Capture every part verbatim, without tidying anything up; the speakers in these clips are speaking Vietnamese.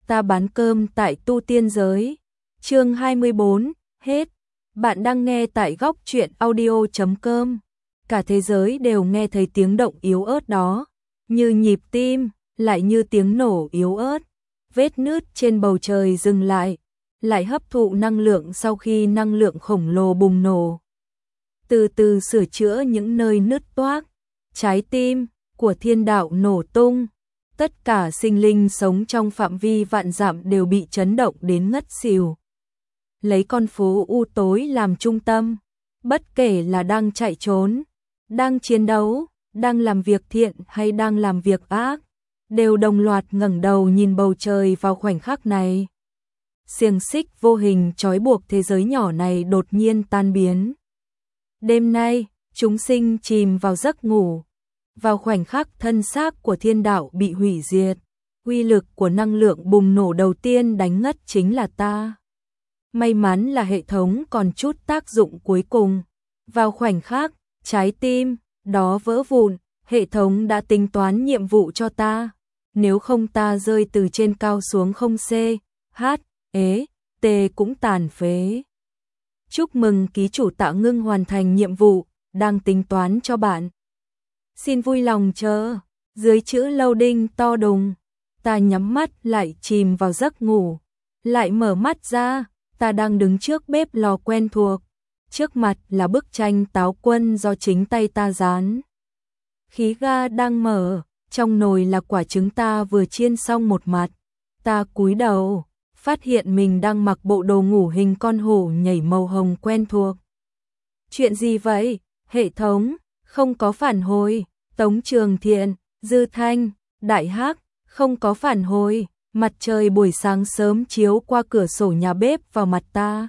ta bán cơm tại tu tiên giới. Chương hai mươi bốn, hết. Bạn đang nghe tại góc truyện audio chấm com. Cả thế giới đều nghe thấy tiếng động yếu ớt đó, như nhịp tim, lại như tiếng nổ yếu ớt. Vết nứt trên bầu trời dừng lại, lại hấp thụ năng lượng sau khi năng lượng khổng lồ bùng nổ. Từ từ sửa chữa những nơi nứt toác, trái tim của thiên đạo nổ tung. Tất cả sinh linh sống trong phạm vi vạn dặm đều bị chấn động đến ngất xỉu. Lấy con phố u tối làm trung tâm, bất kể là đang chạy trốn, đang chiến đấu, đang làm việc thiện hay đang làm việc ác, đều đồng loạt ngẩng đầu nhìn bầu trời vào khoảnh khắc này. Xiềng xích vô hình trói buộc thế giới nhỏ này đột nhiên tan biến. Đêm nay, chúng sinh chìm vào giấc ngủ. Vào khoảnh khắc thân xác của thiên đạo bị hủy diệt, uy lực của năng lượng bùng nổ đầu tiên đánh ngất chính là ta. May mắn là hệ thống còn chút tác dụng cuối cùng. Vào khoảnh khắc, trái tim đó vỡ vụn, hệ thống đã tính toán nhiệm vụ cho ta. Nếu không ta rơi từ trên cao xuống không C, H, E, T cũng tàn phế. Chúc mừng ký chủ Tạ Ngưng hoàn thành nhiệm vụ, đang tính toán cho bạn. Xin vui lòng chờ. Dưới chữ loading to đùng, ta nhắm mắt lại chìm vào giấc ngủ. Lại mở mắt ra, ta đang đứng trước bếp lò quen thuộc. Trước mặt là bức tranh táo quân do chính tay ta dán. Khí ga đang mở, trong nồi là quả trứng ta vừa chiên xong một mặt. Ta cúi đầu, phát hiện mình đang mặc bộ đồ ngủ hình con hổ nhảy màu hồng quen thuộc. Chuyện gì vậy? Hệ thống, không có phản hồi. Tống Trường Thiện, Dư Thanh, Đại Hắc, không có phản hồi. Mặt trời buổi sáng sớm chiếu qua cửa sổ nhà bếp vào mặt ta.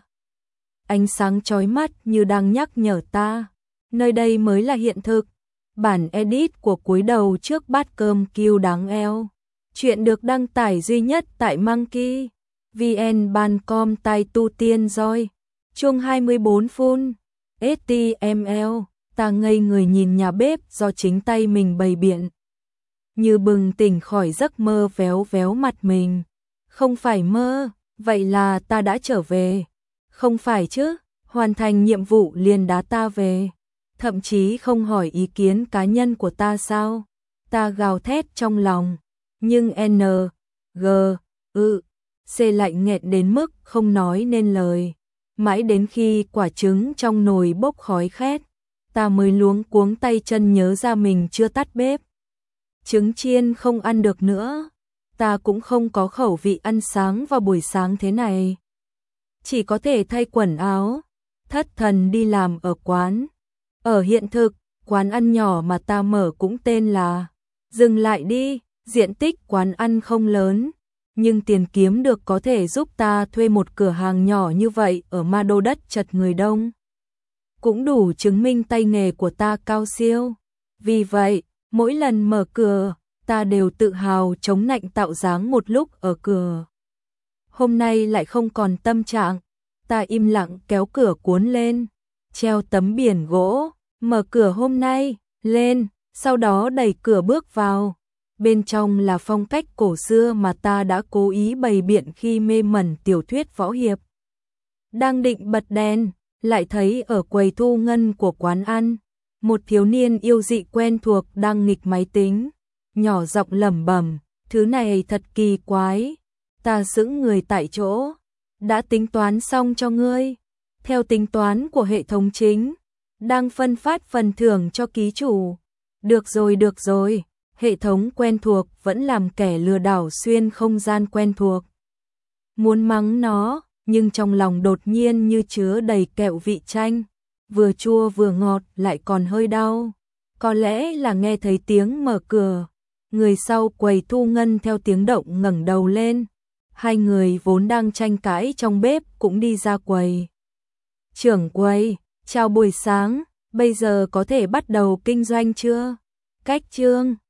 Ánh sáng chói mắt như đang nhắc nhở ta. Nơi đây mới là hiện thực. Bản edit của cúi đầu trước bát cơm kêu đáng eo. Chuyện được đăng tải duy nhất tại Monkey vn ban com tai tu tiên roi. Chung hai mươi bốn phun. ếch ti em eo. Ta ngây người nhìn nhà bếp do chính tay mình bày biện. Như bừng tỉnh khỏi giấc mơ véo véo mặt mình. Không phải mơ, vậy là ta đã trở về. Không phải chứ, hoàn thành nhiệm vụ liền đá ta về. Thậm chí không hỏi ý kiến cá nhân của ta sao. Ta gào thét trong lòng. Nhưng N, G, ư, C lạnh nghẹn đến mức không nói nên lời. Mãi đến khi quả trứng trong nồi bốc khói khét, ta mới luống cuống tay chân nhớ ra mình chưa tắt bếp. Trứng chiên không ăn được nữa. Ta cũng không có khẩu vị ăn sáng vào buổi sáng thế này. Chỉ có thể thay quần áo, thất thần đi làm ở quán. Ở hiện thực, quán ăn nhỏ mà ta mở cũng tên là Dừng Lại Đi. Diện tích quán ăn không lớn, nhưng tiền kiếm được có thể giúp ta thuê một cửa hàng nhỏ như vậy ở ma đô đất chật người đông. Cũng đủ chứng minh tay nghề của ta cao siêu. Vì vậy, mỗi lần mở cửa, ta đều tự hào chống nạnh tạo dáng một lúc ở cửa. Hôm nay lại không còn tâm trạng, ta im lặng kéo cửa cuốn lên, treo tấm biển gỗ, mở cửa hôm nay, lên, sau đó đẩy cửa bước vào. Bên trong là phong cách cổ xưa mà ta đã cố ý bày biện khi mê mẩn tiểu thuyết võ hiệp. Đang định bật đèn, lại thấy ở quầy thu ngân của quán ăn, một thiếu niên yêu dị quen thuộc đang nghịch máy tính, nhỏ giọng lẩm bẩm, thứ này thật kỳ quái. Ta sững người tại chỗ. Đã tính toán xong cho ngươi. Theo tính toán của hệ thống chính, đang phân phát phần thưởng cho ký chủ. Được rồi được rồi, hệ thống quen thuộc vẫn làm kẻ lừa đảo xuyên không gian quen thuộc. Muốn mắng nó, nhưng trong lòng đột nhiên như chứa đầy kẹo vị chanh, vừa chua vừa ngọt lại còn hơi đau. Có lẽ là nghe thấy tiếng mở cửa, người sau quầy thu ngân theo tiếng động ngẩng đầu lên. Hai người vốn đang tranh cãi trong bếp cũng đi ra quầy. Trưởng quầy, chào buổi sáng, bây giờ có thể bắt đầu kinh doanh chưa? Cách chương